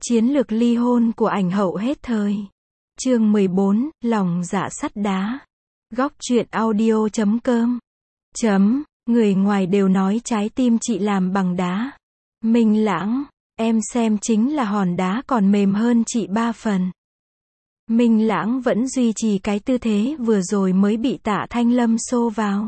Chiến lược ly hôn của ảnh hậu hết thời. Chương 14, lòng dạ sắt đá. Góc truyện audio.com. Người ngoài đều nói trái tim chị làm bằng đá. Minh Lãng, em xem chính là hòn đá còn mềm hơn chị 3 phần. Minh Lãng vẫn duy trì cái tư thế vừa rồi mới bị Tạ Thanh Lâm xô vào.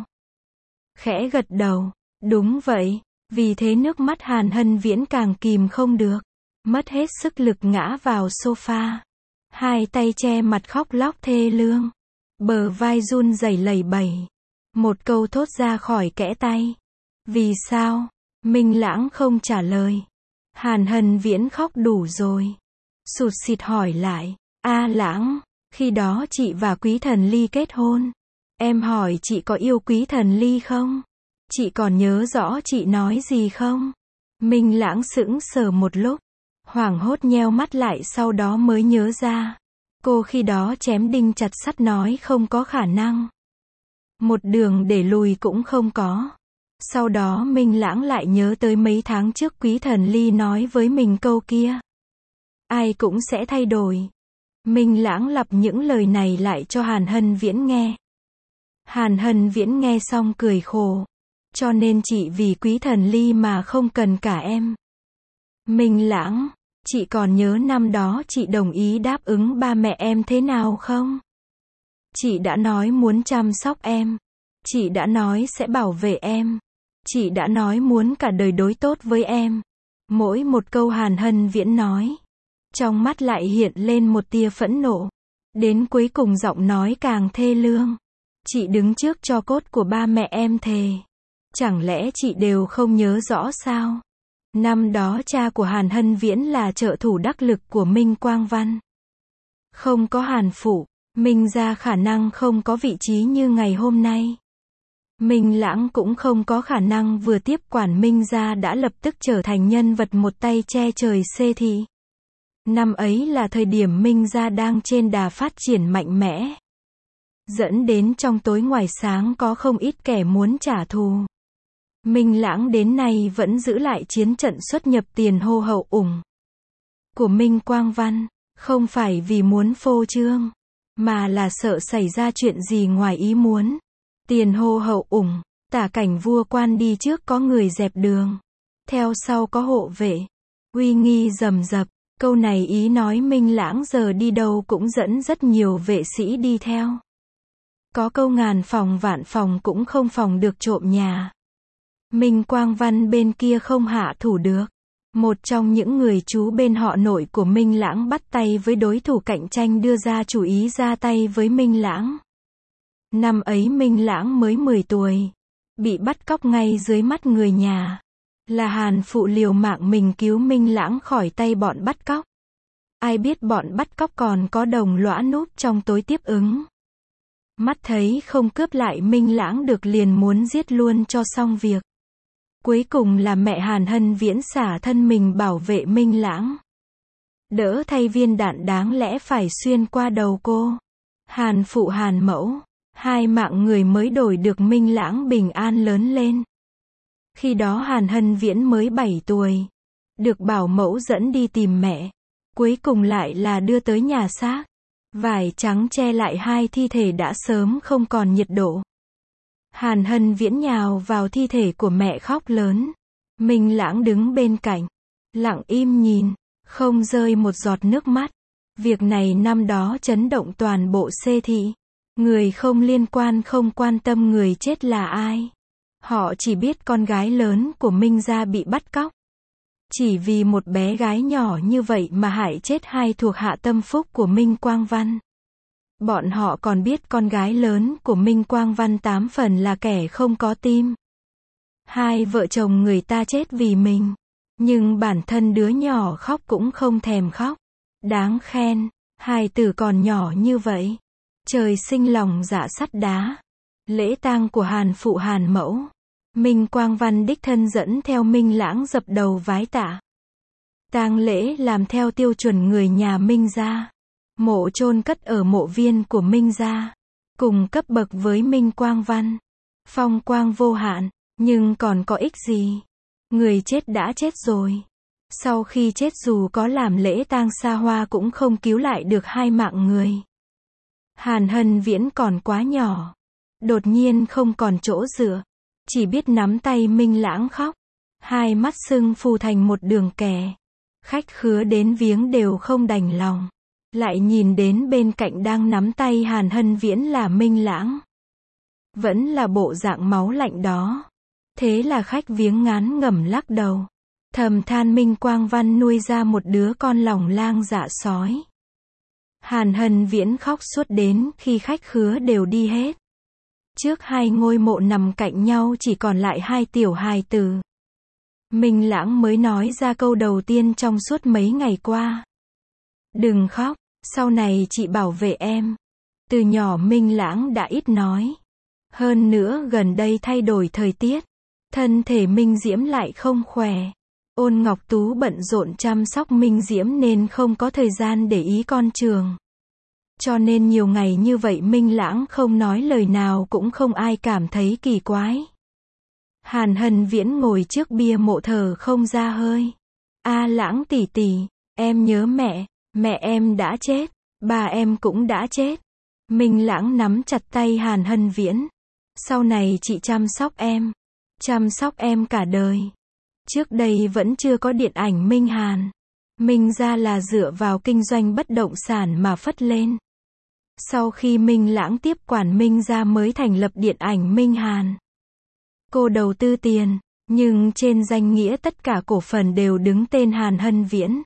Khẽ gật đầu, đúng vậy, vì thế nước mắt Hàn Hân Viễn càng kìm không được. Mất hết sức lực ngã vào sofa. Hai tay che mặt khóc lóc thê lương. Bờ vai run rẩy lẩy bẩy. Một câu thốt ra khỏi kẽ tay. Vì sao? Minh Lãng không trả lời. Hàn Hân Viễn khóc đủ rồi. Sụt sịt hỏi lại. A Lãng, khi đó chị và Quý Thần Ly kết hôn. Em hỏi chị có yêu Quý Thần Ly không? Chị còn nhớ rõ chị nói gì không? Minh Lãng sững sờ một lúc. Hoảng hốt nheo mắt lại sau đó mới nhớ ra. Cô khi đó chém đinh chặt sắt nói không có khả năng. Một đường để lùi cũng không có. Sau đó Minh Lãng lại nhớ tới mấy tháng trước Quý Thần Ly nói với mình câu kia. Ai cũng sẽ thay đổi. Minh Lãng lặp những lời này lại cho Hàn Hân Viễn nghe. Hàn Hân Viễn nghe xong cười khổ. Cho nên chị vì Quý Thần Ly mà không cần cả em. Minh Lãng, chị còn nhớ năm đó chị đồng ý đáp ứng ba mẹ em thế nào không? Chị đã nói muốn chăm sóc em. Chị đã nói sẽ bảo vệ em. Chị đã nói muốn cả đời đối tốt với em. Mỗi một câu Hàn Hân Viễn nói. Trong mắt lại hiện lên một tia phẫn nộ. Đến cuối cùng giọng nói càng thê lương. Chị đứng trước tro cốt của ba mẹ em thề. Chẳng lẽ chị đều không nhớ rõ sao? Năm đó cha của Hàn Hân Viễn là trợ thủ đắc lực của Minh Quang Văn. Không có Hàn Phụ, Minh gia khả năng không có vị trí như ngày hôm nay. Minh Lãng cũng không có khả năng vừa tiếp quản Minh gia đã lập tức trở thành nhân vật một tay che trời xê thị. Năm ấy là thời điểm Minh gia đang trên đà phát triển mạnh mẽ. Dẫn đến trong tối ngoài sáng có không ít kẻ muốn trả thù. Minh Lãng đến nay vẫn giữ lại chiến trận xuất nhập tiền hô hậu ủng của Minh Quang Văn, không phải vì muốn phô trương, mà là sợ xảy ra chuyện gì ngoài ý muốn. Tiền hô hậu ủng, tả cảnh vua quan đi trước có người dẹp đường, theo sau có hộ vệ, uy nghi rầm rập. Câu này ý nói Minh Lãng giờ đi đâu cũng dẫn rất nhiều vệ sĩ đi theo. Có câu ngàn phòng vạn phòng cũng không phòng được trộm nhà. Minh Quang Văn bên kia không hạ thủ được. Một trong những người chú bên họ nội của Minh Lãng bắt tay với đối thủ cạnh tranh đưa ra chủ ý ra tay với Minh Lãng. Năm ấy Minh Lãng mới 10 tuổi. Bị bắt cóc ngay dưới mắt người nhà. Là Hàn Phụ liều mạng mình cứu Minh Lãng khỏi tay bọn bắt cóc. Ai biết bọn bắt cóc còn có đồng lõa núp trong tối tiếp ứng. Mắt thấy không cướp lại Minh Lãng được liền muốn giết luôn cho xong việc. Cuối cùng là mẹ Hàn Hân Viễn xả thân mình bảo vệ Minh Lãng. Đỡ thay viên đạn đáng lẽ phải xuyên qua đầu cô. Hàn Phụ Hàn Mẫu, hai mạng người mới đổi được Minh Lãng bình an lớn lên. Khi đó Hàn Hân Viễn mới 7 tuổi. Được bảo mẫu dẫn đi tìm mẹ. Cuối cùng lại là đưa tới nhà xác. Vải trắng che lại hai thi thể đã sớm không còn nhiệt độ. Hàn Hân Viễn nhào vào thi thể của mẹ khóc lớn. Minh Lãng đứng bên cạnh. Lặng im nhìn. Không rơi một giọt nước mắt. Việc này năm đó chấn động toàn bộ xê thị. Người không liên quan không quan tâm người chết là ai. Họ chỉ biết con gái lớn của Minh gia bị bắt cóc. Chỉ vì một bé gái nhỏ như vậy mà hại chết hai thuộc hạ tâm phúc của Minh Quang Văn. Bọn họ còn biết con gái lớn của Minh Quang Văn 8 phần là kẻ không có tim. Hai vợ chồng người ta chết vì mình. Nhưng bản thân đứa nhỏ khóc cũng không thèm khóc. Đáng khen, hài tử còn nhỏ như vậy. Trời sinh lòng dạ sắt đá. Lễ tang của Hàn Phụ Hàn Mẫu. Minh Quang Văn đích thân dẫn theo Minh Lãng dập đầu vái tạ. Tang lễ làm theo tiêu chuẩn người nhà Minh gia. Mộ chôn cất ở mộ viên của Minh gia. Cùng cấp bậc với Minh Quang Văn. Phong quang vô hạn, nhưng còn có ích gì? Người chết đã chết rồi. Sau khi chết dù có làm lễ tang xa hoa cũng không cứu lại được hai mạng người. Hàn Hân Viễn còn quá nhỏ. Đột nhiên không còn chỗ dựa. Chỉ biết nắm tay Minh Lãng khóc. Hai mắt sưng phù thành một đường kẻ. Khách khứa đến viếng đều không đành lòng. Lại nhìn đến bên cạnh đang nắm tay Hàn Hân Viễn là Minh Lãng. Vẫn là bộ dạng máu lạnh đó. Thế là khách viếng ngán ngẩm lắc đầu. Thầm than Minh Quang Văn nuôi ra một đứa con lòng lang dạ sói. Hàn Hân Viễn khóc suốt đến khi khách khứa đều đi hết. Trước hai ngôi mộ nằm cạnh nhau chỉ còn lại hai tiểu hài tử. Minh Lãng mới nói ra câu đầu tiên trong suốt mấy ngày qua. Đừng khóc, sau này chị bảo vệ em. Từ nhỏ Minh Lãng đã ít nói. Hơn nữa gần đây thay đổi thời tiết. Thân thể Minh Diễm lại không khỏe. Ôn Ngọc Tú bận rộn chăm sóc Minh Diễm nên không có thời gian để ý con Trường. Cho nên nhiều ngày như vậy Minh Lãng không nói lời nào cũng không ai cảm thấy kỳ quái. Hàn Hân Viễn ngồi trước bia mộ thở không ra hơi. A Lãng tỷ tỷ, em nhớ mẹ em đã chết, ba em cũng đã chết. Minh Lãng nắm chặt tay Hàn Hân Viễn. Sau này chị chăm sóc em cả đời. Trước đây vẫn chưa có điện ảnh Minh Hàn. Minh gia là dựa vào kinh doanh bất động sản mà phất lên. Sau khi Minh Lãng tiếp quản Minh gia mới thành lập điện ảnh Minh Hàn. Cô đầu tư tiền, nhưng trên danh nghĩa tất cả cổ phần đều đứng tên Hàn Hân Viễn.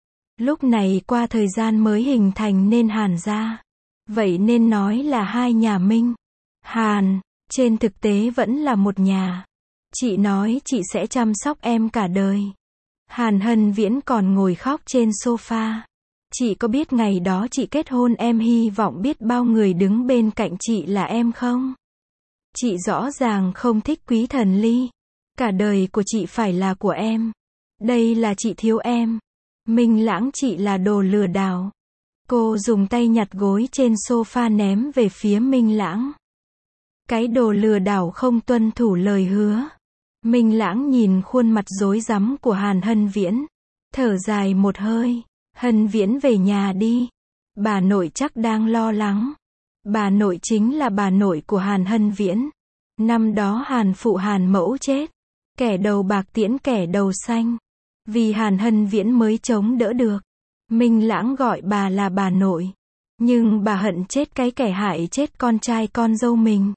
Lúc này qua thời gian mới hình thành nên Hàn gia. Vậy nên nói là hai nhà Minh, Hàn, trên thực tế vẫn là một nhà. Chị nói chị sẽ chăm sóc em cả đời. Hàn Hân Viễn còn ngồi khóc trên sofa. Chị có biết ngày đó chị kết hôn em hy vọng biết bao người đứng bên cạnh chị là em không? Chị rõ ràng không thích Quý Thần Ly. Cả đời của chị phải là của em. Đây là chị thiếu em. Minh Lãng chị là đồ lừa đảo. Cô dùng tay nhặt gối trên sofa ném về phía Minh Lãng. Cái đồ lừa đảo không tuân thủ lời hứa. Minh Lãng nhìn khuôn mặt rối rắm của Hàn Hân Viễn. Thở dài một hơi. Hân Viễn về nhà đi. Bà nội chắc đang lo lắng. Bà nội chính là bà nội của Hàn Hân Viễn. Năm đó Hàn phụ Hàn mẫu chết. Kẻ đầu bạc tiễn kẻ đầu xanh. Vì Hàn Hân Viễn mới chống đỡ được. Minh Lãng gọi bà là bà nội. Nhưng bà hận chết cái kẻ hại chết con trai con dâu mình.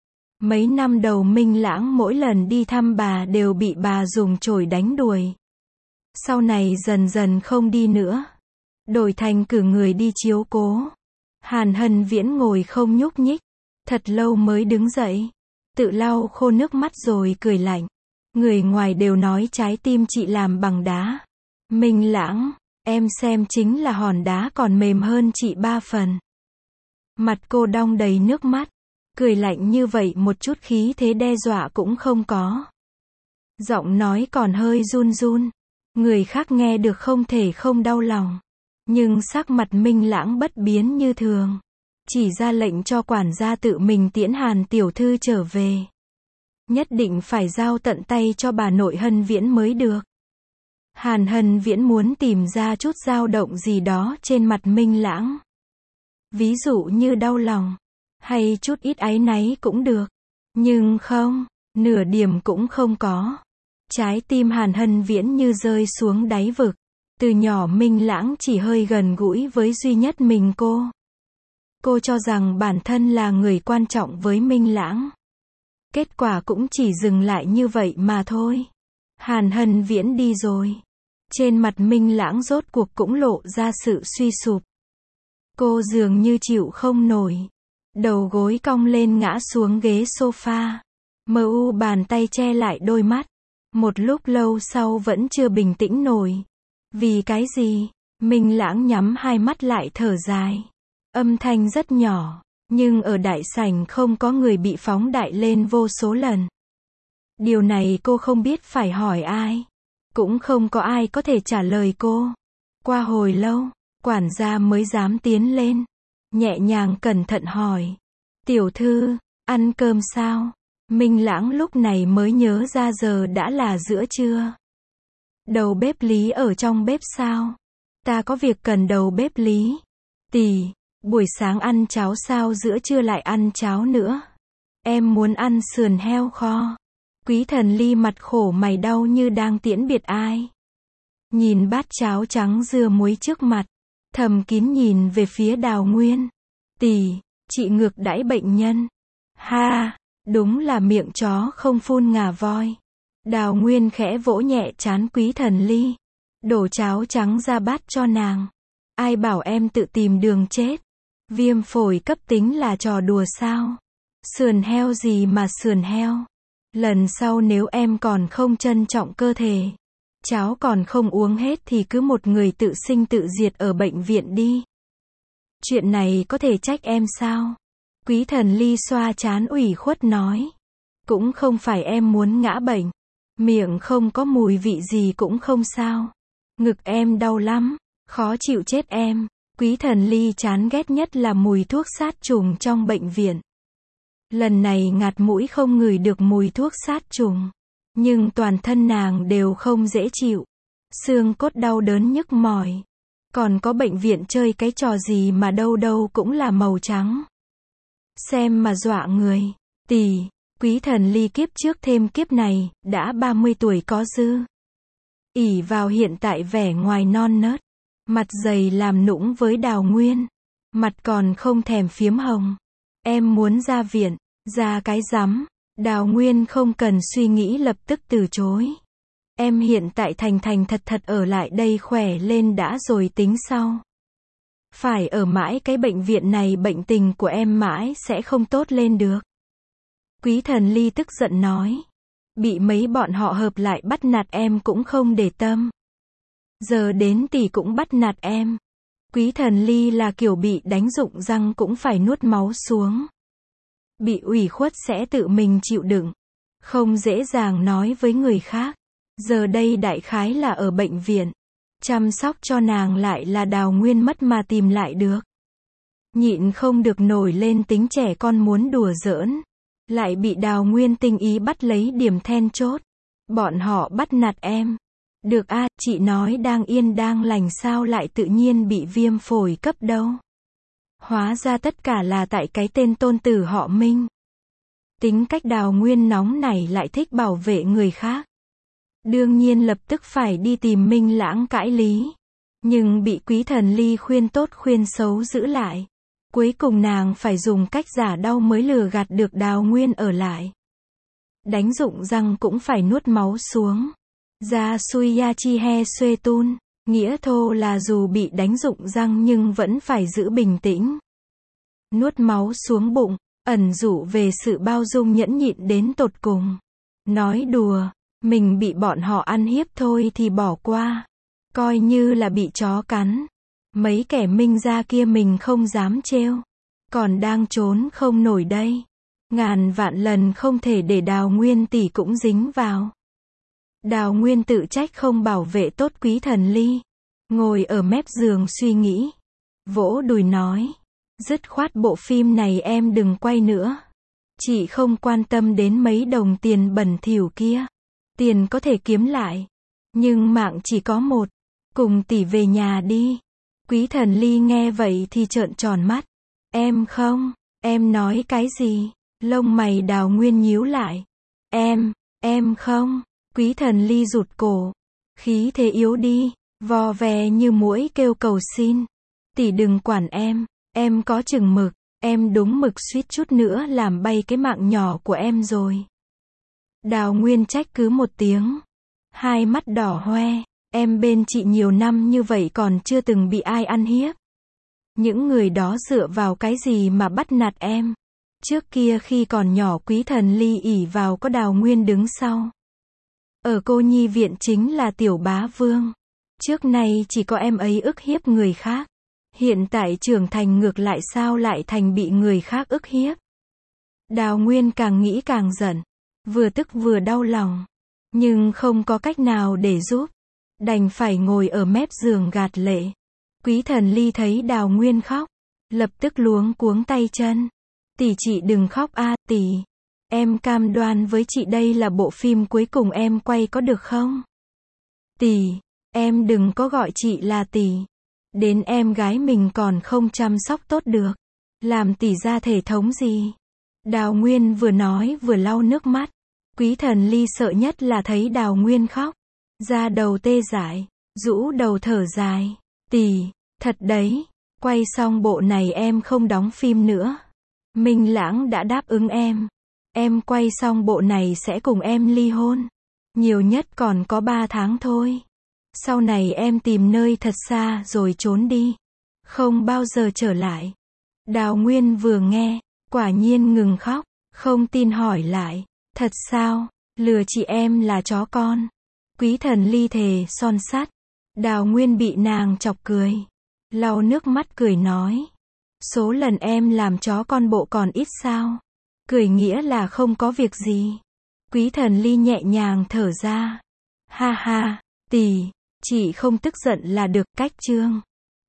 Mấy năm đầu Minh Lãng mỗi lần đi thăm bà đều bị bà dùng chổi đánh đuổi. Sau này dần dần không đi nữa. Đổi thành cử người đi chiếu cố. Hàn Hân Viễn ngồi không nhúc nhích. Thật lâu mới đứng dậy. Tự lau khô nước mắt rồi cười lạnh. Người ngoài đều nói trái tim chị làm bằng đá. Minh Lãng, em xem chính là hòn đá còn mềm hơn chị 3 phần. Mặt cô đong đầy nước mắt. Cười lạnh như vậy một chút khí thế đe dọa cũng không có. Giọng nói còn hơi run run. Người khác nghe được không thể không đau lòng. Nhưng sắc mặt Minh Lãng bất biến như thường. Chỉ ra lệnh cho quản gia tự mình tiễn Hàn tiểu thư trở về. Nhất định phải giao tận tay cho bà nội Hân Viễn mới được. Hàn Hân Viễn muốn tìm ra chút dao động gì đó trên mặt Minh Lãng. Ví dụ như đau lòng. Hay chút ít áy náy cũng được. Nhưng không, nửa điểm cũng không có. Trái tim Hàn Hân Viễn như rơi xuống đáy vực. Từ nhỏ Minh Lãng chỉ hơi gần gũi với duy nhất mình cô. Cô cho rằng bản thân là người quan trọng với Minh Lãng. Kết quả cũng chỉ dừng lại như vậy mà thôi. Hàn Hân Viễn đi rồi. Trên mặt Minh Lãng rốt cuộc cũng lộ ra sự suy sụp. Cô dường như chịu không nổi. Đầu gối cong lên ngã xuống ghế sofa. Mờ u bàn tay che lại đôi mắt. Một lúc lâu sau vẫn chưa bình tĩnh nổi. Vì cái gì? Minh Lãng nhắm hai mắt lại thở dài. Âm thanh rất nhỏ. Nhưng ở đại sảnh không có người bị phóng đại lên vô số lần. Điều này cô không biết phải hỏi ai. Cũng không có ai có thể trả lời cô. Qua hồi lâu, quản gia mới dám tiến lên. Nhẹ nhàng cẩn thận hỏi. Tiểu thư, ăn cơm sao? Minh Lãng lúc này mới nhớ ra giờ đã là giữa trưa. Đầu bếp Lý ở trong bếp sao? Ta có việc cần đầu bếp Lý. Tỷ, buổi sáng ăn cháo sao giữa trưa lại ăn cháo nữa? Em muốn ăn sườn heo kho. Quý thần Ly mặt khổ mày đau như đang tiễn biệt ai. Nhìn bát cháo trắng dưa muối trước mặt, thầm kín nhìn về phía Đào Nguyên. Tỷ, chị ngược đãi bệnh nhân. Ha, đúng là miệng chó không phun ngà voi. Đào Nguyên khẽ vỗ nhẹ trán Quý thần Ly. Đổ cháo trắng ra bát cho nàng. Ai bảo em tự tìm đường chết. Viêm phổi cấp tính là trò đùa sao? Sườn heo gì mà sườn heo? Lần sau nếu em còn không trân trọng cơ thể, cháo còn không uống hết thì cứ một người tự sinh tự diệt ở bệnh viện đi. Chuyện này có thể trách em sao? Quý thần Ly xoa trán ủy khuất nói. Cũng không phải em muốn ngã bệnh. Miệng không có mùi vị gì cũng không sao. Ngực em đau lắm, khó chịu chết em. Quý thần Ly chán ghét nhất là mùi thuốc sát trùng trong bệnh viện. Lần này ngạt mũi không ngửi được mùi thuốc sát trùng. Nhưng toàn thân nàng đều không dễ chịu. Xương cốt đau đớn nhức mỏi. Còn có bệnh viện chơi cái trò gì mà đâu đâu cũng là màu trắng. Xem mà dọa người. Tỷ, Quý thần Ly kiếp trước thêm kiếp này, đã 30 tuổi có dư. Ỷ vào hiện tại vẻ ngoài non nớt. Mặt dày làm nũng với Đào Nguyên. Mặt còn không thèm phiếm hồng. Em muốn ra viện, ra cái rắm. Đào Nguyên không cần suy nghĩ lập tức từ chối. Em hiện tại thành thành thật thật ở lại đây khỏe lên đã rồi tính sau. Phải ở mãi cái bệnh viện này bệnh tình của em mãi sẽ không tốt lên được. Quý thần Ly tức giận nói. Bị mấy bọn họ hợp lại bắt nạt em cũng không để tâm. Giờ đến tỷ cũng bắt nạt em. Quý thần Ly là kiểu bị đánh rụng răng cũng phải nuốt máu xuống. Bị ủy khuất sẽ tự mình chịu đựng. Không dễ dàng nói với người khác. Giờ đây đại khái là ở bệnh viện. Chăm sóc cho nàng lại là Đào Nguyên mất mà tìm lại được. Nhịn không được nổi lên tính trẻ con muốn đùa giỡn. Lại bị Đào Nguyên tinh ý bắt lấy điểm then chốt. Bọn họ bắt nạt em. Được a, chị nói đang yên đang lành sao lại tự nhiên bị viêm phổi cấp đâu. Hóa ra tất cả là tại cái tên tôn tử họ Minh. Tính cách Đào Nguyên nóng nảy lại thích bảo vệ người khác. Đương nhiên lập tức phải đi tìm Minh Lãng cãi lý. Nhưng bị Quý thần Ly khuyên tốt khuyên xấu giữ lại. Cuối cùng nàng phải dùng cách giả đau mới lừa gạt được Đào Nguyên ở lại. Đánh rụng răng cũng phải nuốt máu xuống. Ra xui ya chi he xuê tun. Nghĩa thô là dù bị đánh rụng răng nhưng vẫn phải giữ bình tĩnh. Nuốt máu xuống bụng, ẩn dụ về sự bao dung nhẫn nhịn đến tột cùng. Nói đùa, mình bị bọn họ ăn hiếp thôi thì bỏ qua. Coi như là bị chó cắn. Mấy kẻ Minh gia kia mình không dám trêu. Còn đang trốn không nổi đây. Ngàn vạn lần không thể để Đào Nguyên tỷ cũng dính vào. Đào Nguyên tự trách không bảo vệ tốt Quý thần Ly. Ngồi ở mép giường suy nghĩ. Vỗ đùi nói. Dứt khoát bộ phim này em đừng quay nữa. Chị không quan tâm đến mấy đồng tiền bẩn thỉu kia. Tiền có thể kiếm lại. Nhưng mạng chỉ có một. Cùng tỷ về nhà đi. Quý thần Ly nghe vậy thì trợn tròn mắt. Em không. Em nói cái gì? Lông mày Đào Nguyên nhíu lại. Em không. Quý thần Ly rụt cổ. Khí thế yếu đi. Vò vè như muỗi kêu cầu xin. Tỷ đừng quản em có chừng mực. Em đúng mực suýt chút nữa làm bay cái mạng nhỏ của em rồi. Đào Nguyên trách cứ một tiếng. Hai mắt đỏ hoe. Em bên chị nhiều năm như vậy còn chưa từng bị ai ăn hiếp. Những người đó dựa vào cái gì mà bắt nạt em? Trước kia khi còn nhỏ Quý thần Ly ỷ vào có Đào Nguyên đứng sau. Ở cô nhi viện chính là tiểu bá vương. Trước nay chỉ có em ấy ức hiếp người khác. Hiện tại trưởng thành ngược lại sao lại thành bị người khác ức hiếp. Đào Nguyên càng nghĩ càng giận. Vừa tức vừa đau lòng. Nhưng không có cách nào để giúp. Đành phải ngồi ở mép giường gạt lệ. Quý thần Ly thấy Đào Nguyên khóc. Lập tức luống cuống tay chân. Tỷ chị đừng khóc a, tỷ. Em cam đoan với chị đây là bộ phim cuối cùng em quay có được không? Tỷ, em đừng có gọi chị là tỷ. Đến em gái mình còn không chăm sóc tốt được. Làm tỷ ra thể thống gì? Đào Nguyên vừa nói vừa lau nước mắt. Quý Thần Ly sợ nhất là thấy Đào Nguyên khóc. Da đầu tê dại, rũ đầu thở dài. Tỷ, thật đấy, quay xong bộ này em không đóng phim nữa. Minh Lãng đã đáp ứng em. Em quay xong bộ này sẽ cùng em ly hôn. Nhiều nhất còn có 3 tháng thôi. Sau này em tìm nơi thật xa rồi trốn đi. Không bao giờ trở lại. Đào Nguyên vừa nghe, quả nhiên ngừng khóc, không tin hỏi lại. Thật sao, lừa chị em là chó con. Quý Thần Ly thề son sắt. Đào Nguyên bị nàng chọc cười. Lau nước mắt cười nói. Số lần em làm chó con bộ còn ít sao? Cười nghĩa là không có việc gì. Quý Thần Ly nhẹ nhàng thở ra. Ha ha, tỷ, chị không tức giận là được. Cách chương